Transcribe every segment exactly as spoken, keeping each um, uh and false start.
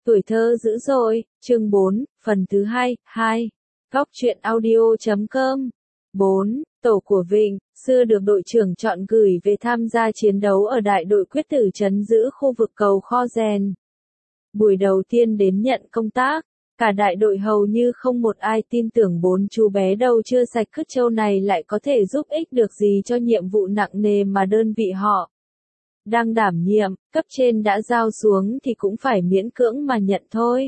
Tuổi thơ dữ dội, chương bốn, phần thứ hai, hai. Góc truyện audio chấm com. bốn. Tổ của Vịnh, xưa được đội trưởng chọn gửi về tham gia chiến đấu ở đại đội quyết tử trấn giữ khu vực cầu Kho Rèn. Buổi đầu tiên đến nhận công tác, cả đại đội hầu như không một ai tin tưởng bốn chú bé đầu chưa sạch cứt trâu này lại có thể giúp ích được gì cho nhiệm vụ nặng nề mà đơn vị họ đang đảm nhiệm, cấp trên đã giao xuống thì cũng phải miễn cưỡng mà nhận thôi.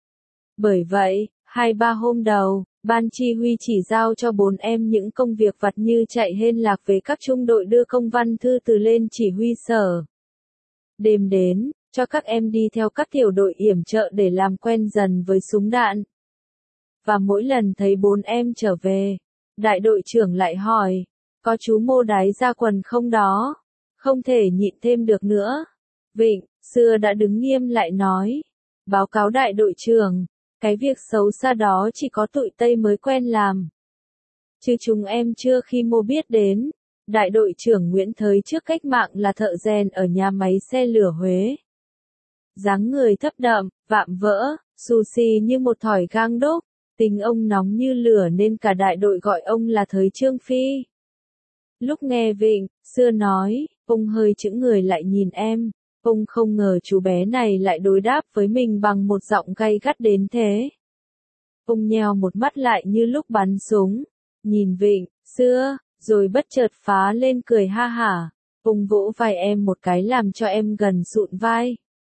Bởi vậy, hai ba hôm đầu, ban chỉ huy chỉ giao cho bốn em những công việc vặt như chạy hên lạc về các trung đội đưa công văn thư từ lên chỉ huy sở. Đêm đến, cho các em đi theo các tiểu đội yểm trợ để làm quen dần với súng đạn. Và mỗi lần thấy bốn em trở về, đại đội trưởng lại hỏi, có chú mô đáy ra quần không đó? Không thể nhịn thêm được nữa. Vịnh, xưa đã đứng nghiêm lại nói. Báo cáo đại đội trưởng, cái việc xấu xa đó chỉ có tụi Tây mới quen làm. Chứ chúng em chưa khi mô biết đến. Đại đội trưởng Nguyễn Thới trước cách mạng là thợ rèn ở nhà máy xe lửa Huế. Dáng người thấp đậm, vạm vỡ, xù xì như một thỏi gang đúc, tình ông nóng như lửa nên cả đại đội gọi ông là Thới Trương Phi. Lúc nghe Vịnh, xưa nói, ông hơi chững người lại nhìn em, ông không ngờ chú bé này lại đối đáp với mình bằng một giọng gay gắt đến thế. Ông nheo một mắt lại như lúc bắn súng, nhìn Vịnh, xưa, rồi bất chợt phá lên cười ha hả, ông vỗ vai em một cái làm cho em gần sụn vai.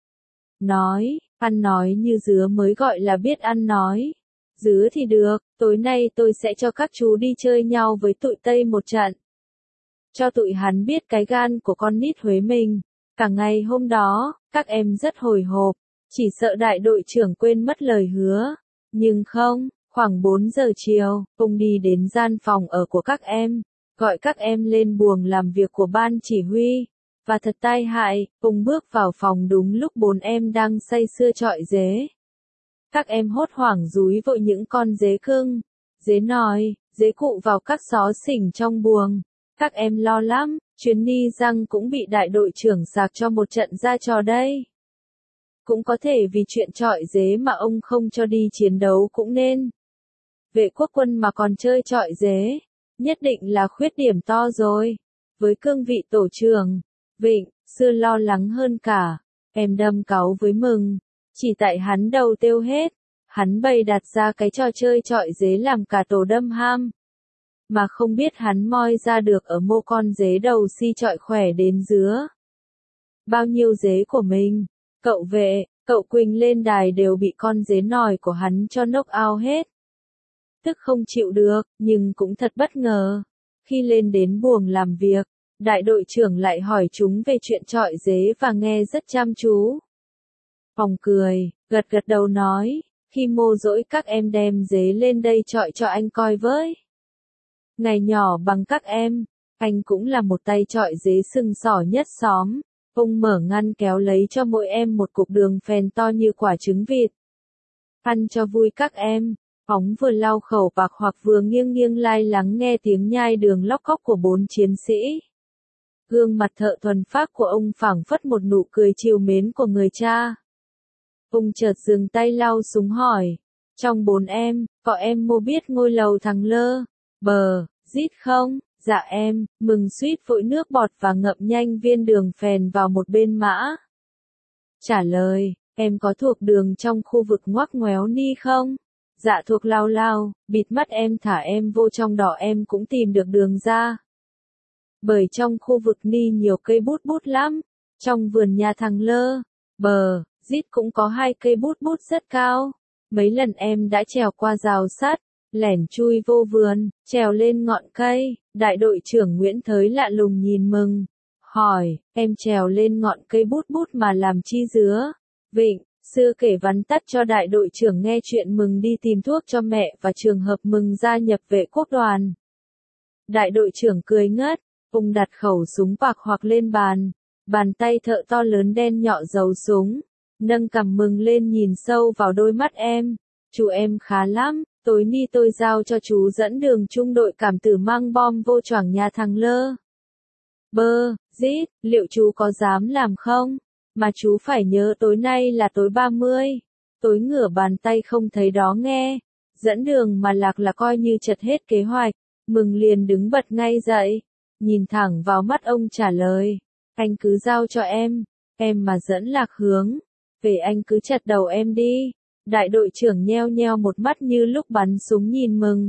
Nói, ăn nói như dứa mới gọi là biết ăn nói. Dứa thì được, tối nay tôi sẽ cho các chú đi chơi nhau với tụi Tây một trận. Cho tụi hắn biết cái gan của con nít Huế mình. Cả ngày hôm đó, các em rất hồi hộp, chỉ sợ đại đội trưởng quên mất lời hứa. Nhưng không, khoảng bốn giờ chiều, ông đi đến gian phòng ở của các em, gọi các em lên buồng làm việc của ban chỉ huy. Và thật tai hại, ông bước vào phòng đúng lúc bốn em đang say sưa chọi dế. Các em hốt hoảng dúi vội những con dế cưng, dế nòi, dế cụ vào các xó xỉnh trong buồng. Các em lo lắm, chuyến ni răng cũng bị đại đội trưởng sạc cho một trận ra trò đây. Cũng có thể vì chuyện chọi dế mà ông không cho đi chiến đấu cũng nên. Vệ quốc quân mà còn chơi chọi dế, nhất định là khuyết điểm to rồi. Với cương vị tổ trưởng, Vịnh, xưa lo lắng hơn cả, em đâm cáu với Mừng, chỉ tại hắn đầu tiêu hết, hắn bày đặt ra cái trò chơi chọi dế làm cả tổ đâm ham. Mà không biết hắn moi ra được ở mô con dế đầu si chọi khỏe đến dứa. Bao nhiêu dế của mình, cậu Vệ, cậu Quỳnh lên đài đều bị con dế nòi của hắn cho knock out hết. Tức không chịu được, nhưng cũng thật bất ngờ. Khi lên đến buồng làm việc, đại đội trưởng lại hỏi chúng về chuyện chọi dế và nghe rất chăm chú. Phòng cười, gật gật đầu nói, khi mô dỗi các em đem dế lên đây chọi cho anh coi với. Ngày nhỏ bằng các em, anh cũng là một tay chọi dế sừng sỏ nhất xóm. Ông mở ngăn kéo lấy cho mỗi em một cục đường phèn to như quả trứng vịt. Ăn cho vui các em. Phóng vừa lau khẩu bạc hoặc vừa nghiêng nghiêng lai lắng nghe tiếng nhai đường lóc cóc của bốn chiến sĩ. Gương mặt thợ thuần phác của ông phảng phất một nụ cười trìu mến của người cha. Ông chợt dừng tay lau súng hỏi. Trong bốn em, có em mô biết ngôi lầu thằng Lơ, Bờ, Dít không? Dạ em, Mừng suýt vội nước bọt và ngậm nhanh viên đường phèn vào một bên mã. Trả lời, em có thuộc đường trong khu vực ngoắc ngoéo ni không? Dạ thuộc lao lao, bịt mắt em thả em vô trong đỏ em cũng tìm được đường ra. Bởi trong khu vực ni nhiều cây bút bút lắm. Trong vườn nhà thằng Lơ, Bờ, Dít cũng có hai cây bút bút rất cao. Mấy lần em đã trèo qua rào sắt, lẻn chui vô vườn, trèo lên ngọn cây. Đại đội trưởng Nguyễn Thới lạ lùng nhìn Mừng, hỏi, em trèo lên ngọn cây bút bút mà làm chi dứa? Vịnh, xưa kể vắn tắt cho đại đội trưởng nghe chuyện Mừng đi tìm thuốc cho mẹ và trường hợp Mừng gia nhập vệ quốc đoàn. Đại đội trưởng cười ngất, ông đặt khẩu súng bạc hoặc lên bàn, bàn tay thợ to lớn đen nhọ giấu súng, nâng cằm Mừng lên nhìn sâu vào đôi mắt em, chú em khá lắm. Tối ni tôi giao cho chú dẫn đường trung đội cảm tử mang bom vô choảng nhà thằng Lơ. Bơ, Dít, liệu chú có dám làm không? Mà chú phải nhớ tối nay là tối ba mươi. Tối ngửa bàn tay không thấy đó nghe. Dẫn đường mà lạc là coi như chật hết kế hoạch. Mừng liền đứng bật ngay dậy. Nhìn thẳng vào mắt ông trả lời. Anh cứ giao cho em. Em mà dẫn lạc hướng. Về anh cứ chặt đầu em đi. Đại đội trưởng nheo nheo một mắt như lúc bắn súng nhìn Mừng.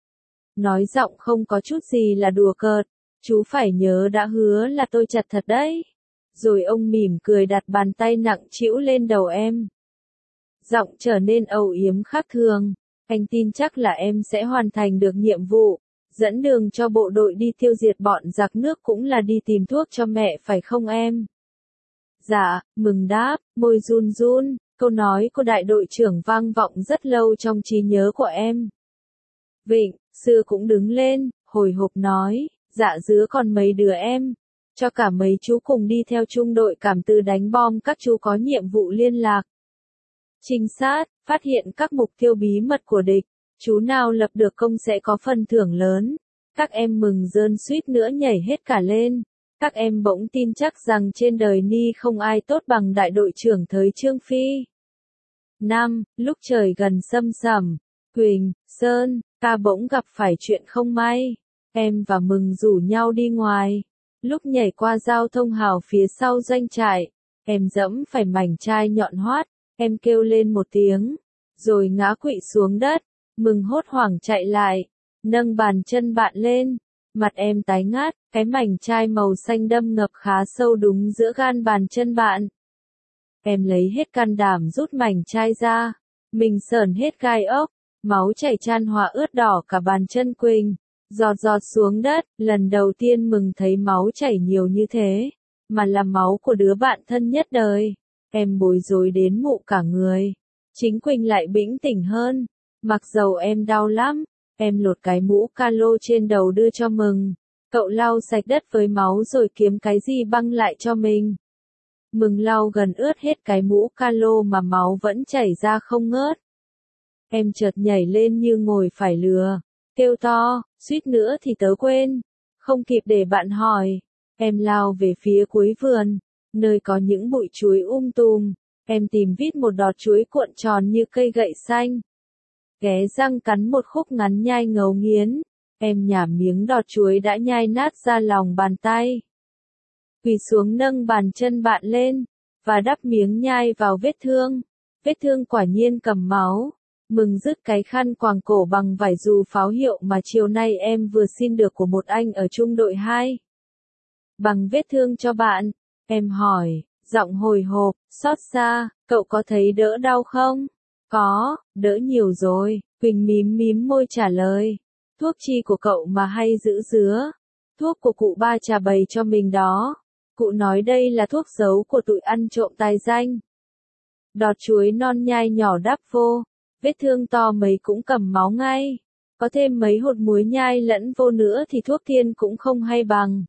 Nói giọng không có chút gì là đùa cợt. Chú phải nhớ đã hứa là tôi chặt thật đấy. Rồi ông mỉm cười đặt bàn tay nặng trĩu lên đầu em. Giọng trở nên âu yếm khác thường. Anh tin chắc là em sẽ hoàn thành được nhiệm vụ. Dẫn đường cho bộ đội đi tiêu diệt bọn giặc nước cũng là đi tìm thuốc cho mẹ phải không em? Dạ, Mừng đáp, môi run run. Câu nói của đại đội trưởng vang vọng rất lâu trong trí nhớ của em. Vịnh, Xưa cũng đứng lên, hồi hộp nói, dạ dứa còn mấy đứa em. Cho cả mấy chú cùng đi theo trung đội cảm từ đánh bom, các chú có nhiệm vụ liên lạc. Trinh sát, phát hiện các mục tiêu bí mật của địch. Chú nào lập được công sẽ có phần thưởng lớn. Các em Mừng rơn suýt nữa nhảy hết cả lên. Các em bỗng tin chắc rằng trên đời ni không ai tốt bằng đại đội trưởng Thới Trương Phi. Năm, lúc trời gần sâm sẩm, Quỳnh, Sơn, Ca bỗng gặp phải chuyện không may. Em và Mừng rủ nhau đi ngoài. Lúc nhảy qua giao thông hào phía sau doanh trại, em dẫm phải mảnh chai nhọn hoắt, em kêu lên một tiếng, rồi ngã quỵ xuống đất. Mừng hốt hoảng chạy lại, nâng bàn chân bạn lên, mặt em tái ngát, cái mảnh chai màu xanh đâm ngập khá sâu đúng giữa gan bàn chân bạn. Em lấy hết can đảm rút mảnh chai ra, mình sởn hết gai ốc, máu chảy chan hòa ướt đỏ cả bàn chân Quỳnh, giọt giọt xuống đất. Lần đầu tiên Mừng thấy máu chảy nhiều như thế, mà là máu của đứa bạn thân nhất đời. Em bối rối đến mụ cả người. Chính Quỳnh lại bĩnh tỉnh hơn. Mặc dầu em đau lắm, em lột cái mũ calo trên đầu đưa cho Mừng. Cậu lau sạch đất với máu rồi kiếm cái gì băng lại cho mình. Mừng lau gần ướt hết cái mũ calo mà máu vẫn chảy ra không ngớt. Em chợt nhảy lên như ngồi phải lừa, kêu to, suýt nữa thì tớ quên. Không kịp để bạn hỏi, em lao về phía cuối vườn, nơi có những bụi chuối um tùm. Em tìm vít một đọt chuối cuộn tròn như cây gậy xanh. Ghé răng cắn một khúc ngắn nhai ngấu nghiến. Em nhả miếng đọt chuối đã nhai nát ra lòng bàn tay. Quỳ xuống nâng bàn chân bạn lên, và đắp miếng nhai vào vết thương. Vết thương quả nhiên cầm máu. Mừng dứt cái khăn quàng cổ bằng vải dù pháo hiệu mà chiều nay em vừa xin được của một anh ở trung đội hai. Bằng vết thương cho bạn, em hỏi, giọng hồi hộp, xót xa, cậu có thấy đỡ đau không? Có, đỡ nhiều rồi, Quỳnh mím mím môi trả lời. Thuốc chi của cậu mà hay giữ dứa? Thuốc của cụ ba trà bày cho mình đó. Cụ nói đây là thuốc giấu của tụi ăn trộm tài danh. Đọt chuối non nhai nhỏ đắp vô. Vết thương to mấy cũng cầm máu ngay. Có thêm mấy hột muối nhai lẫn vô nữa thì thuốc tiên cũng không hay bằng.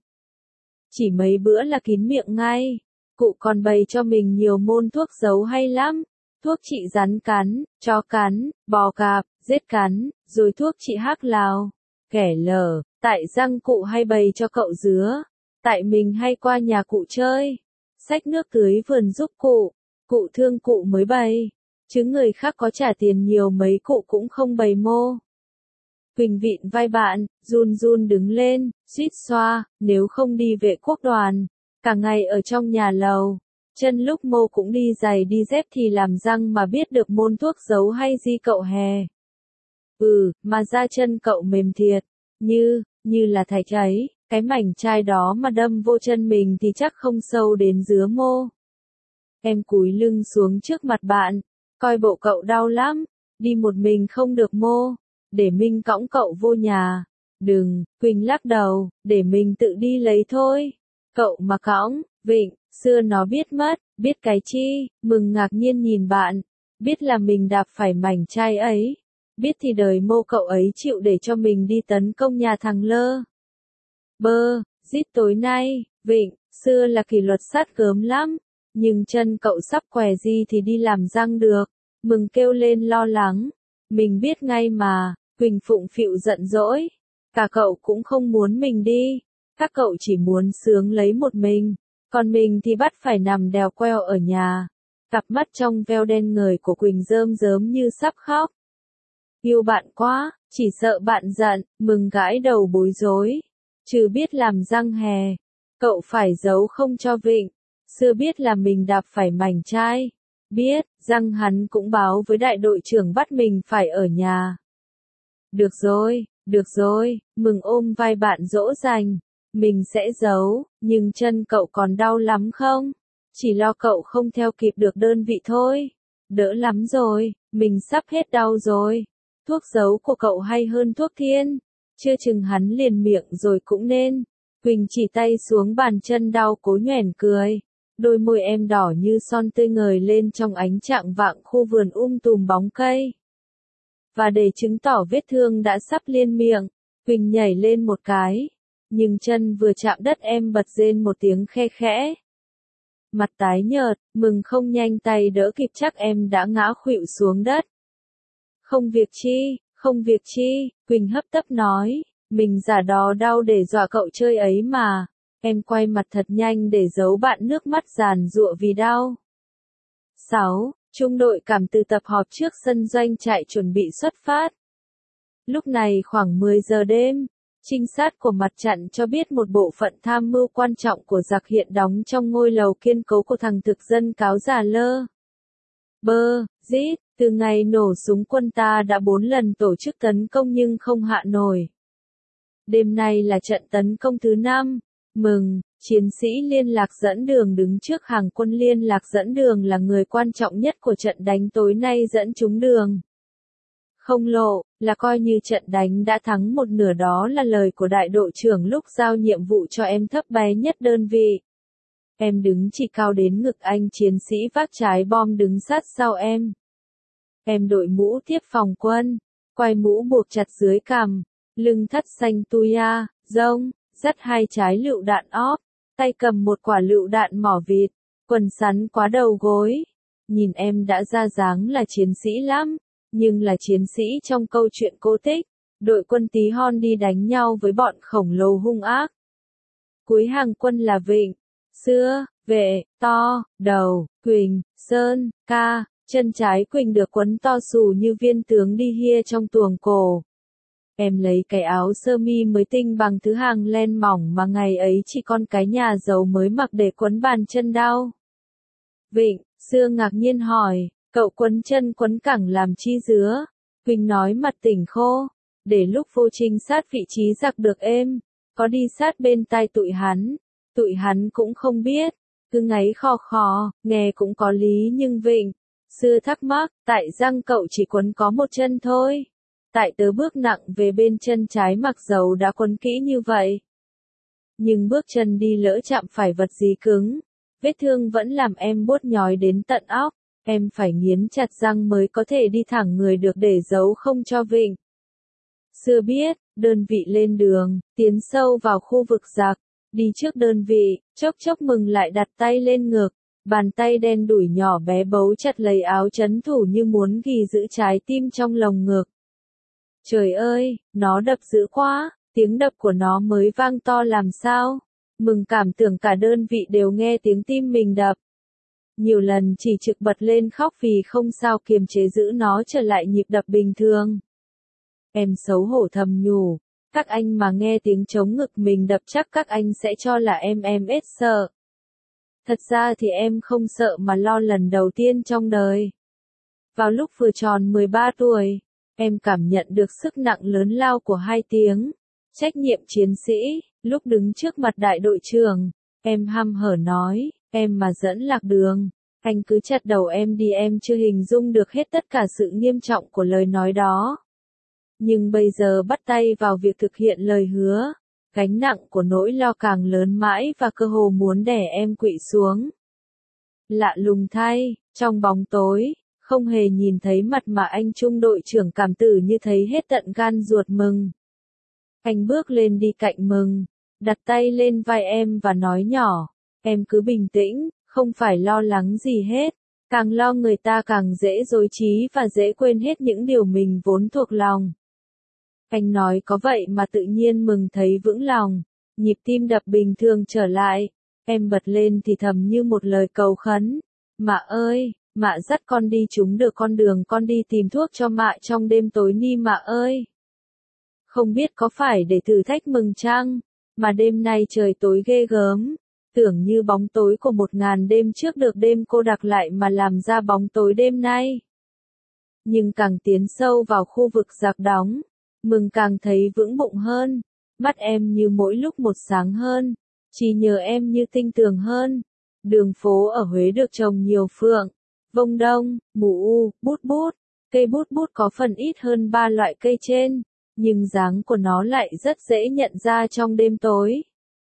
Chỉ mấy bữa là kín miệng ngay. Cụ còn bày cho mình nhiều môn thuốc giấu hay lắm. Thuốc trị rắn cắn, chó cắn, bò cạp, rết cắn, rồi thuốc trị hắc lào, kẻ lở. Tại răng cụ hay bày cho cậu dứa. Tại mình hay qua nhà cụ chơi. Xách nước tưới vườn giúp cụ. Cụ thương cụ mới bày. Chứ người khác có trả tiền nhiều mấy cụ cũng không bày mô. Quỳnh vịn vai bạn, run run đứng lên, suýt xoa, nếu không đi vệ quốc đoàn. Cả ngày ở trong nhà lầu. Chân lúc mô cũng đi giày đi dép thì làm răng mà biết được môn thuốc giấu hay gì cậu hè. Ừ, mà da chân cậu mềm thiệt. Như, như là thạch ấy, cái mảnh chai đó mà đâm vô chân mình thì chắc không sâu đến dứa mô. Em cúi lưng xuống trước mặt bạn, coi bộ cậu đau lắm, đi một mình không được mô, để mình cõng cậu vô nhà. Đừng, Quỳnh lắc đầu, để mình tự đi lấy thôi. Cậu mà cõng, Vịnh, xưa nó biết mất, biết cái chi, Mừng ngạc nhiên nhìn bạn, biết là mình đạp phải mảnh chai ấy, biết thì đời mô cậu ấy chịu để cho mình đi tấn công nhà thằng Lơ. Bơ, giết tối nay, Vịnh, xưa là kỷ luật sát gớm lắm, nhưng chân cậu sắp què gì thì đi làm răng được. Mừng kêu lên lo lắng, mình biết ngay mà. Quỳnh phụng phịu giận dỗi, cả cậu cũng không muốn mình đi, các cậu chỉ muốn sướng lấy một mình. Còn mình thì bắt phải nằm đèo queo ở nhà. Cặp mắt trong veo đen ngời của Quỳnh rơm rớm như sắp khóc. Yêu bạn quá, chỉ sợ bạn giận, Mừng gãi đầu bối rối. Chứ biết làm răng hè. Cậu phải giấu không cho Vịnh. Xưa biết là mình đạp phải mảnh chai. Biết, răng hắn cũng báo với đại đội trưởng bắt mình phải ở nhà. Được rồi, được rồi, Mừng ôm vai bạn dỗ dành. Mình sẽ giấu, nhưng chân cậu còn đau lắm không? Chỉ lo cậu không theo kịp được đơn vị thôi. Đỡ lắm rồi, mình sắp hết đau rồi. Thuốc giấu của cậu hay hơn thuốc thiên. Chưa chừng hắn liền miệng rồi cũng nên. Quỳnh chỉ tay xuống bàn chân đau cố nhoẻn cười. Đôi môi em đỏ như son tươi ngời lên trong ánh trạng vạng khu vườn um tùm bóng cây. Và để chứng tỏ vết thương đã sắp liên miệng, Quỳnh nhảy lên một cái. Nhưng chân vừa chạm đất em bật rên một tiếng khe khẽ. Mặt tái nhợt, Mừng không nhanh tay đỡ kịp chắc em đã ngã khuỵu xuống đất. Không việc chi, không việc chi, Quỳnh hấp tấp nói, mình giả đò đau để dọa cậu chơi ấy mà. Em quay mặt thật nhanh để giấu bạn nước mắt giàn giụa vì đau. sáu. Trung đội cảm từ tập họp trước sân doanh trại chuẩn bị xuất phát. Lúc này khoảng mười giờ đêm, trinh sát của mặt trận cho biết một bộ phận tham mưu quan trọng của giặc hiện đóng trong ngôi lầu kiên cố của thằng thực dân cáo già lơ. Bơ, rít, từ ngày nổ súng quân ta đã bốn lần tổ chức tấn công nhưng không hạ nổi. Đêm nay là trận tấn công thứ năm. Mừng, chiến sĩ liên lạc dẫn đường đứng trước hàng quân liên lạc dẫn đường là người quan trọng nhất của trận đánh tối nay dẫn chúng đường. Không lộ, là coi như trận đánh đã thắng một nửa, đó là lời của đại đội trưởng lúc giao nhiệm vụ cho em thấp bé nhất đơn vị. Em đứng chỉ cao đến ngực anh chiến sĩ vác trái bom đứng sát sau em. Em đội mũ tiếp phòng quân, quai mũ buộc chặt dưới cằm, lưng thắt xanh tuya, rông, dắt hai trái lựu đạn óp, tay cầm một quả lựu đạn mỏ vịt, quần sắn quá đầu gối. Nhìn em đã ra dáng là chiến sĩ lắm, nhưng là chiến sĩ trong câu chuyện cô tích, đội quân tí hon đi đánh nhau với bọn khổng lồ hung ác. Cuối hàng quân là Vịnh, Xưa, Vệ, To, Đầu, Quỳnh, Sơn, Ca, chân trái Quỳnh được quấn to xù như viên tướng đi hia trong tuồng cổ. Em lấy cái áo sơ mi mới tinh bằng thứ hàng len mỏng mà ngày ấy chỉ con cái nhà giàu mới mặc để quấn bàn chân đau. Vịnh, Xưa ngạc nhiên hỏi, cậu quấn chân quấn cẳng làm chi dứa? Quỳnh nói mặt tỉnh khô, để lúc vô trinh sát vị trí giặc được êm, có đi sát bên tai tụi hắn, tụi hắn cũng không biết, cứ ngáy khò khò, nghe cũng có lý nhưng Vịnh, Xưa thắc mắc, tại răng cậu chỉ quấn có một chân thôi. Tại tớ bước nặng về bên chân trái mặc dầu đã quấn kỹ như vậy. Nhưng bước chân đi lỡ chạm phải vật gì cứng, vết thương vẫn làm em buốt nhói đến tận óc, em phải nghiến chặt răng mới có thể đi thẳng người được để giấu không cho Vịnh. Xưa biết, đơn vị lên đường, tiến sâu vào khu vực giặc, đi trước đơn vị, chốc chốc Mừng lại đặt tay lên ngực, bàn tay đen đủi nhỏ bé bấu chặt lấy áo trấn thủ như muốn ghi giữ trái tim trong lồng ngực. Trời ơi, nó đập dữ quá, tiếng đập của nó mới vang to làm sao. Mừng cảm tưởng cả đơn vị đều nghe tiếng tim mình đập. Nhiều lần chỉ trực bật lên khóc vì không sao kiềm chế giữ nó trở lại nhịp đập bình thường. Em xấu hổ thầm nhủ, các anh mà nghe tiếng trống ngực mình đập chắc các anh sẽ cho là em em ít sợ. Thật ra thì em không sợ mà lo lần đầu tiên trong đời. Vào lúc vừa tròn mười ba tuổi, em cảm nhận được sức nặng lớn lao của hai tiếng, trách nhiệm chiến sĩ, lúc đứng trước mặt đại đội trưởng, em hăm hở nói, em mà dẫn lạc đường, anh cứ chặt đầu em đi, em chưa hình dung được hết tất cả sự nghiêm trọng của lời nói đó. Nhưng bây giờ bắt tay vào việc thực hiện lời hứa, gánh nặng của nỗi lo càng lớn mãi và cơ hồ muốn đè em quỵ xuống. Lạ lùng thay, trong bóng tối, không hề nhìn thấy mặt mà anh trung đội trưởng cảm tử như thấy hết tận gan ruột Mừng. Anh bước lên đi cạnh Mừng, đặt tay lên vai em và nói nhỏ, em cứ bình tĩnh, không phải lo lắng gì hết, càng lo người ta càng dễ rối trí và dễ quên hết những điều mình vốn thuộc lòng. Anh nói có vậy mà tự nhiên Mừng thấy vững lòng, nhịp tim đập bình thường trở lại, Em bật lên thì thầm như một lời cầu khấn. Mạ ơi, mạ dắt con đi chúng được con đường con đi tìm thuốc cho mạ trong đêm tối ni mạ ơi. Không biết có phải để thử thách mừng chăng, mà đêm nay trời tối ghê gớm. Tưởng như bóng tối của một ngàn đêm trước được đêm cô đặc lại mà làm ra bóng tối đêm nay. Nhưng càng tiến sâu vào khu vực giặc đóng, mừng càng thấy vững bụng hơn. Mắt em như mỗi lúc một sáng hơn, chỉ nhờ em như tinh tường hơn. Đường phố ở Huế được trồng nhiều phượng, vông đông, mù u, bút bút. Cây bút bút có phần ít hơn ba loại cây trên, nhưng dáng của nó lại rất dễ nhận ra trong đêm tối.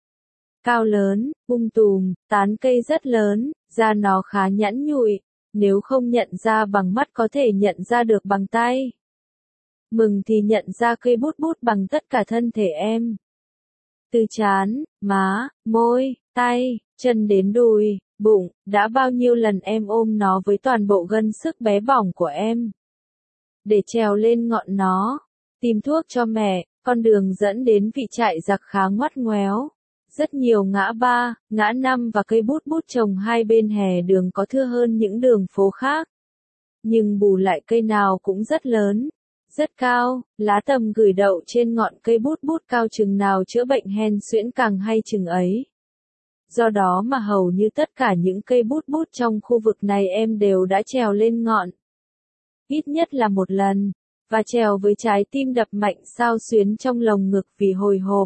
Cao lớn, bung tùm, tán cây rất lớn, da nó khá nhẵn nhụi, nếu không nhận ra bằng mắt có thể nhận ra được bằng tay. Mừng thì nhận ra cây bút bút bằng tất cả thân thể em. Từ trán, má, môi, tay, chân đến đùi, bụng, đã bao nhiêu lần em ôm nó với toàn bộ gân sức bé bỏng của em. Để trèo lên ngọn nó, tìm thuốc cho mẹ, con đường dẫn đến vị trại giặc khá ngoắt ngoéo. Rất nhiều ngã ba, ngã năm và cây bút bút trồng hai bên hè đường có thưa hơn những đường phố khác. Nhưng bù lại cây nào cũng rất lớn, rất cao, lá tầm gửi đậu trên ngọn cây bút bút cao chừng nào chữa bệnh hen suyễn càng hay chừng ấy. Do đó mà hầu như tất cả những cây bút bút trong khu vực này em đều đã trèo lên ngọn. Ít nhất là một lần, và trèo với trái tim đập mạnh xao xuyến trong lồng ngực vì hồi hộp.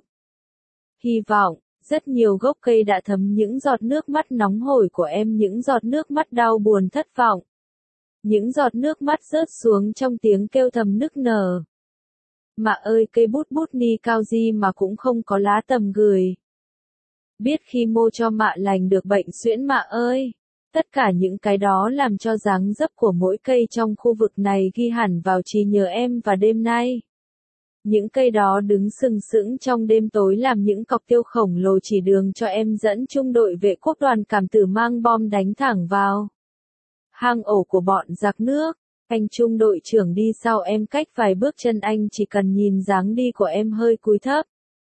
Hy vọng, rất nhiều gốc cây đã thấm những giọt nước mắt nóng hổi của em, những giọt nước mắt đau buồn thất vọng. Những giọt nước mắt rớt xuống trong tiếng kêu thầm nức nở. Mạ ơi cây bút bút ni cao gì mà cũng không có lá tầm gửi. Biết khi mô cho mạ lành được bệnh suyễn mạ ơi. Tất cả những cái đó làm cho dáng dấp của mỗi cây trong khu vực này ghi hẳn vào trí nhớ em và đêm nay. Những cây đó đứng sừng sững trong đêm tối làm những cọc tiêu khổng lồ chỉ đường cho em dẫn trung đội vệ quốc đoàn cảm tử mang bom đánh thẳng vào hang ổ của bọn giặc nước. Anh trung đội trưởng đi sau em cách vài bước chân, anh chỉ cần nhìn dáng đi của em hơi cúi thấp.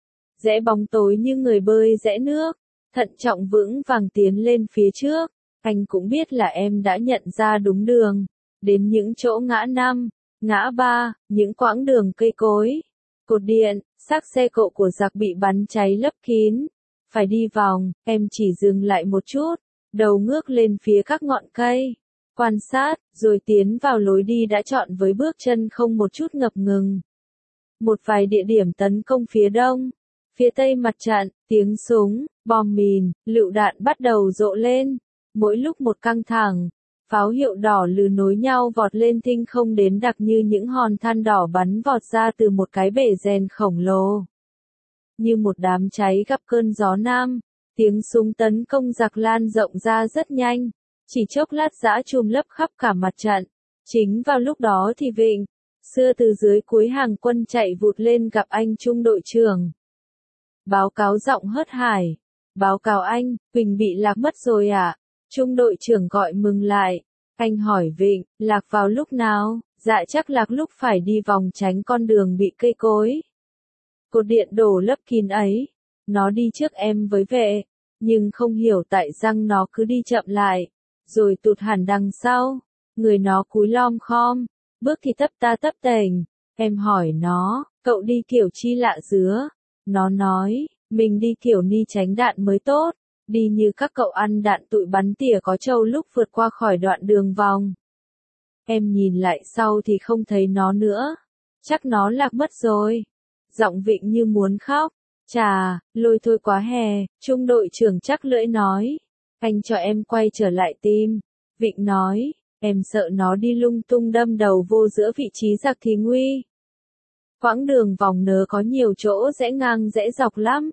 Rẽ bóng tối như người bơi rẽ nước, thận trọng vững vàng tiến lên phía trước. Anh cũng biết là em đã nhận ra đúng đường, đến những chỗ ngã năm, ngã ba, những quãng đường cây cối, cột điện, xác xe cộ của giặc bị bắn cháy lấp kín. Phải đi vòng, em chỉ dừng lại một chút, đầu ngước lên phía các ngọn cây, quan sát, rồi tiến vào lối đi đã chọn với bước chân không một chút ngập ngừng. Một vài địa điểm tấn công phía đông, phía tây mặt trận, tiếng súng, bom mìn, lựu đạn bắt đầu rộ lên. Mỗi lúc một căng thẳng, pháo hiệu đỏ lừ nối nhau vọt lên thinh không đến đặc như những hòn than đỏ bắn vọt ra từ một cái bể rèn khổng lồ. Như một đám cháy gặp cơn gió nam, tiếng súng tấn công giặc lan rộng ra rất nhanh, chỉ chốc lát dã trùm lấp khắp cả mặt trận. Chính vào lúc đó thì Vịnh, xưa từ dưới cuối hàng quân chạy vụt lên gặp anh trung đội trưởng. Báo cáo giọng hớt hải. Báo cáo anh, Quỳnh bị lạc mất rồi à? Trung đội trưởng gọi mừng lại. Anh hỏi Vịnh, lạc vào lúc nào? Dạ chắc lạc lúc phải đi vòng tránh con đường bị cây cối. Cột điện đổ lấp kín ấy. Nó đi trước em với vệ, nhưng không hiểu tại răng nó cứ đi chậm lại, rồi tụt hẳn đằng sau. Người nó cúi lom khom, bước thì tấp ta tấp tềnh. Em hỏi nó, cậu đi kiểu chi lạ dứa? Nó nói, mình đi kiểu ni tránh đạn mới tốt. Đi như các cậu ăn đạn tụi bắn tỉa có trâu lúc vượt qua khỏi đoạn đường vòng. Em nhìn lại sau thì không thấy nó nữa. Chắc nó lạc mất rồi. Giọng Vịnh như muốn khóc. Chà, lôi thôi quá hè, trung đội trưởng chắc lưỡi nói. Anh cho em quay trở lại tìm. Vịnh nói, em sợ nó đi lung tung đâm đầu vô giữa vị trí giặc thì nguy. Quãng đường vòng nớ có nhiều chỗ rẽ ngang rẽ dọc lắm.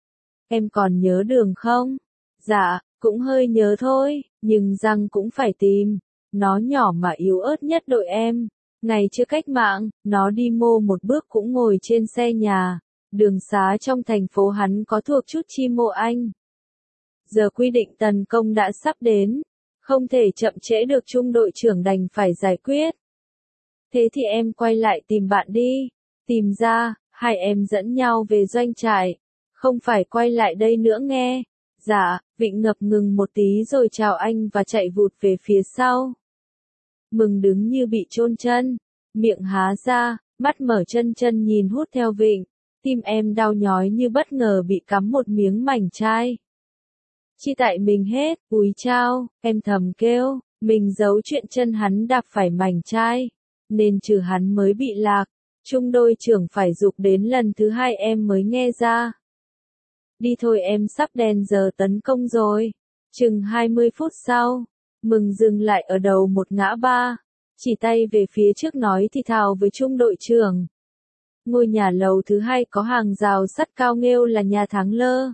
Em còn nhớ đường không? Dạ, cũng hơi nhớ thôi, nhưng răng cũng phải tìm. Nó nhỏ mà yếu ớt nhất đội em. Ngày chưa cách mạng, nó đi mô một bước cũng ngồi trên xe nhà. Đường xá trong thành phố hắn có thuộc chút chi mô anh. Giờ quy định tấn công đã sắp đến. Không thể chậm trễ được, trung đội trưởng đành phải giải quyết. Thế thì em quay lại tìm bạn đi. Tìm ra, hai em dẫn nhau về doanh trại. Không phải quay lại đây nữa nghe. Dạ, Vịnh ngập ngừng một tí rồi chào anh và chạy vụt về phía sau. Mừng đứng như bị chôn chân, miệng há ra, mắt mở chân chân nhìn hút theo Vịnh, tim em đau nhói như bất ngờ bị cắm một miếng mảnh chai. Chi tại mình hết, úi chao, em thầm kêu, mình giấu chuyện chân hắn đạp phải mảnh chai, nên trừ hắn mới bị lạc, chung đôi trưởng phải giục đến lần thứ hai em mới nghe ra. Đi thôi em sắp đèn giờ tấn công rồi. Chừng hai mươi phút sau, Mừng dừng lại ở đầu một ngã ba, chỉ tay về phía trước nói thì thào với trung đội trưởng. Ngôi nhà lầu thứ hai có hàng rào sắt cao nghêu là nhà Thắng Lơ.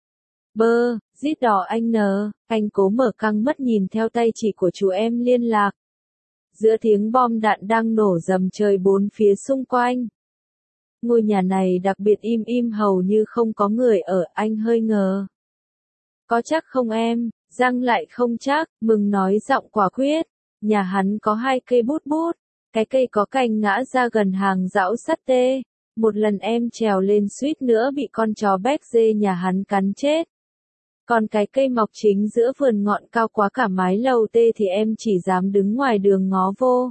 Bơ, rít đỏ anh nờ, anh cố mở căng mắt nhìn theo tay chỉ của chú em liên lạc. Giữa tiếng bom đạn đang nổ rầm trời bốn phía xung quanh. Ngôi nhà này đặc biệt im im hầu như không có người ở, anh hơi ngờ. Có chắc không em? Giang lại không chắc, Mừng nói giọng quả quyết. Nhà hắn có hai cây bút bút, cái cây có cành ngã ra gần hàng rào sắt tê. Một lần em trèo lên suýt nữa bị con chó béc dê nhà hắn cắn chết. Còn cái cây mọc chính giữa vườn ngọn cao quá cả mái lầu tê thì em chỉ dám đứng ngoài đường ngó vô.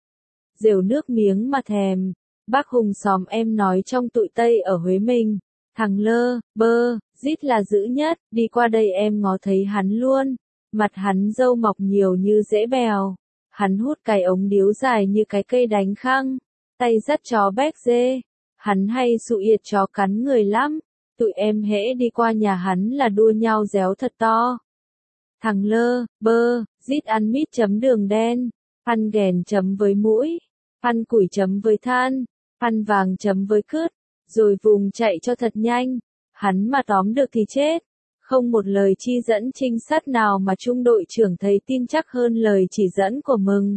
Rều nước miếng mà thèm. Bác Hùng xóm em nói trong tụi Tây ở Huế mình. Thằng Lơ, Bơ, rít là dữ nhất, đi qua đây em ngó thấy hắn luôn. Mặt hắn râu mọc nhiều như rễ bèo. Hắn hút cái ống điếu dài như cái cây đánh khăng. Tay dắt chó béc dê. Hắn hay sụ yệt chó cắn người lắm. Tụi em hễ đi qua nhà hắn là đua nhau réo thật to. Thằng Lơ, Bơ, rít ăn mít chấm đường đen. Ăn ghèn chấm với mũi. Ăn củi chấm với than. Ăn vàng chấm với cứt. Rồi vùng chạy cho thật nhanh. Hắn mà tóm được thì chết. Không một lời chi dẫn trinh sát nào mà trung đội trưởng thấy tin chắc hơn lời chỉ dẫn của Mừng.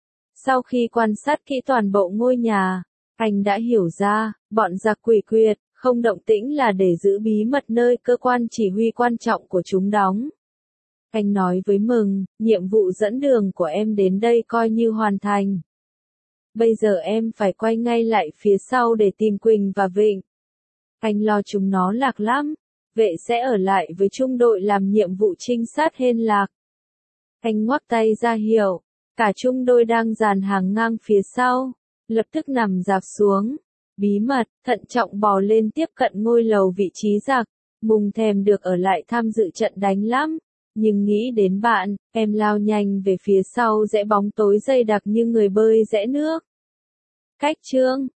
Sau khi quan sát kỹ toàn bộ ngôi nhà, anh đã hiểu ra, bọn giặc quỷ quyệt, không động tĩnh là để giữ bí mật nơi cơ quan chỉ huy quan trọng của chúng đóng. Anh nói với Mừng, nhiệm vụ dẫn đường của em đến đây coi như hoàn thành. Bây giờ em phải quay ngay lại phía sau để tìm Quỳnh và Vịnh. Anh lo chúng nó lạc lắm. Vệ sẽ ở lại với trung đội làm nhiệm vụ trinh sát hên lạc. Anh ngoắc tay ra hiệu. Cả trung đội đang dàn hàng ngang phía sau. Lập tức nằm rạp xuống. Bí mật, thận trọng bò lên tiếp cận ngôi lầu vị trí giặc. Mùng thèm được ở lại tham dự trận đánh lắm. Nhưng nghĩ đến bạn, em lao nhanh về phía sau rẽ bóng tối dày đặc như người bơi rẽ nước. Cách chương